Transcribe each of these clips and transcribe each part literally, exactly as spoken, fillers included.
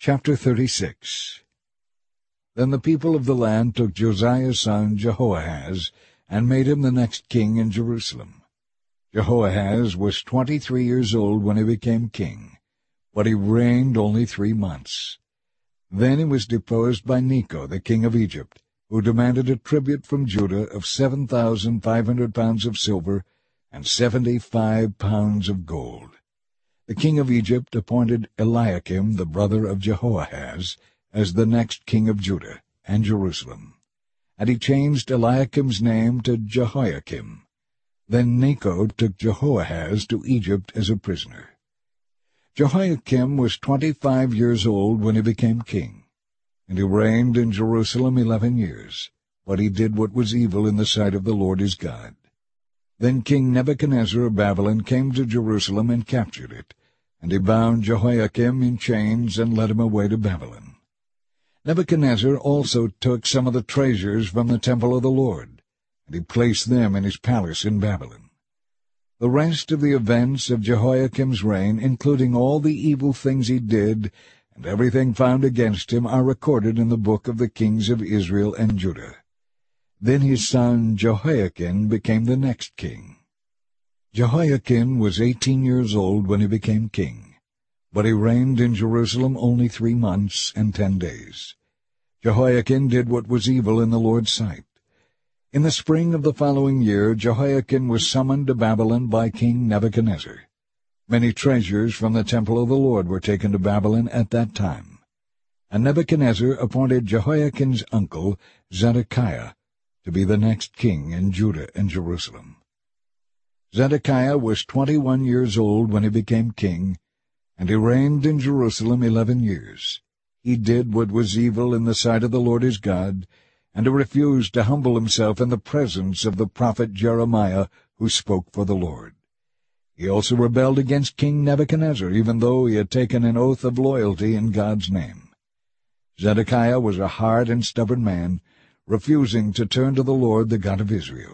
Chapter thirty-six. Then the people of the land took Josiah's son Jehoahaz, and made him the next king in Jerusalem. Jehoahaz was twenty-three years old when he became king, but he reigned only three months. Then he was deposed by Necho, the king of Egypt, who demanded a tribute from Judah of seven thousand five hundred pounds of silver and seventy-five pounds of gold. The king of Egypt appointed Eliakim, the brother of Jehoahaz, as the next king of Judah and Jerusalem. And he changed Eliakim's name to Jehoiakim. Then Necho took Jehoahaz to Egypt as a prisoner. Jehoiakim was twenty-five years old when he became king, and he reigned in Jerusalem eleven years, but he did what was evil in the sight of the Lord his God. Then King Nebuchadnezzar of Babylon came to Jerusalem and captured it, and he bound Jehoiakim in chains and led him away to Babylon. Nebuchadnezzar also took some of the treasures from the temple of the Lord, and he placed them in his palace in Babylon. The rest of the events of Jehoiakim's reign, including all the evil things he did, and everything found against him, are recorded in the book of the kings of Israel and Judah. Then his son Jehoiakim became the next king. Jehoiakim was eighteen years old when he became king, but he reigned in Jerusalem only three months and ten days. Jehoiakim did what was evil in the Lord's sight. In the spring of the following year, Jehoiakim was summoned to Babylon by King Nebuchadnezzar. Many treasures from the temple of the Lord were taken to Babylon at that time. And Nebuchadnezzar appointed Jehoiakim's uncle, Zedekiah, to be the next king in Judah and Jerusalem. Zedekiah was twenty-one years old when he became king, and he reigned in Jerusalem eleven years. He did what was evil in the sight of the Lord his God, and he refused to humble himself in the presence of the prophet Jeremiah, who spoke for the Lord. He also rebelled against King Nebuchadnezzar, even though he had taken an oath of loyalty in God's name. Zedekiah was a hard and stubborn man, refusing to turn to the Lord, the God of Israel.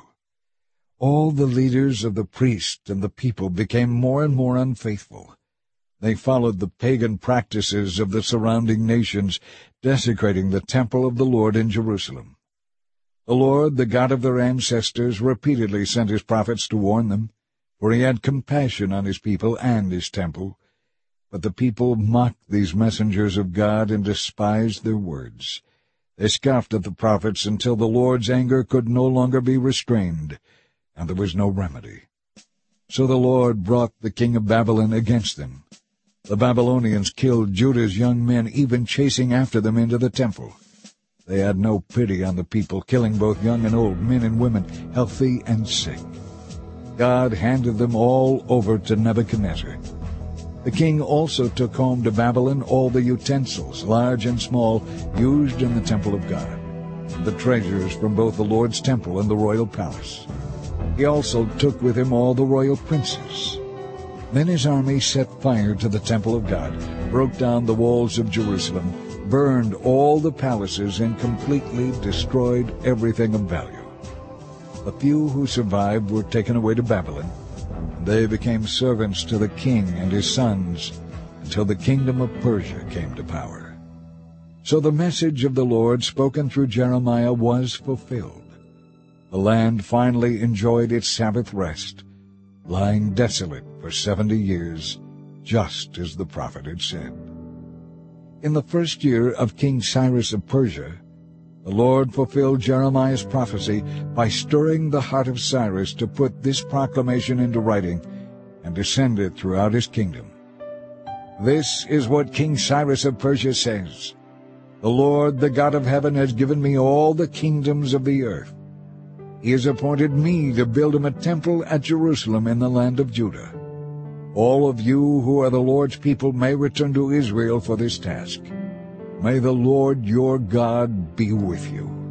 All the leaders of the priests and the people became more and more unfaithful. They followed the pagan practices of the surrounding nations, desecrating the temple of the Lord in Jerusalem. The Lord, the God of their ancestors, repeatedly sent his prophets to warn them, for he had compassion on his people and his temple. But the people mocked these messengers of God and despised their words. They scoffed at the prophets until the Lord's anger could no longer be restrained, and there was no remedy. So the Lord brought the king of Babylon against them. The Babylonians killed Judah's young men, even chasing after them into the temple. They had no pity on the people, killing both young and old, men and women, healthy and sick. God handed them all over to Nebuchadnezzar. The king also took home to Babylon all the utensils, large and small, used in the temple of God, and the treasures from both the Lord's temple and the royal palace. He also took with him all the royal princes. Then his army set fire to the temple of God, broke down the walls of Jerusalem, burned all the palaces, and completely destroyed everything of value. The few who survived were taken away to Babylon. They became servants to the king and his sons until the kingdom of Persia came to power. So the message of the Lord spoken through Jeremiah was fulfilled. The land finally enjoyed its Sabbath rest, lying desolate for seventy years, just as the prophet had said. In the first year of King Cyrus of Persia, the Lord fulfilled Jeremiah's prophecy by stirring the heart of Cyrus to put this proclamation into writing and to send it throughout his kingdom. This is what King Cyrus of Persia says: "The Lord, the God of heaven, has given me all the kingdoms of the earth. He has appointed me to build him a temple at Jerusalem in the land of Judah. All of you who are the Lord's people may return to Israel for this task. May the Lord your God be with you."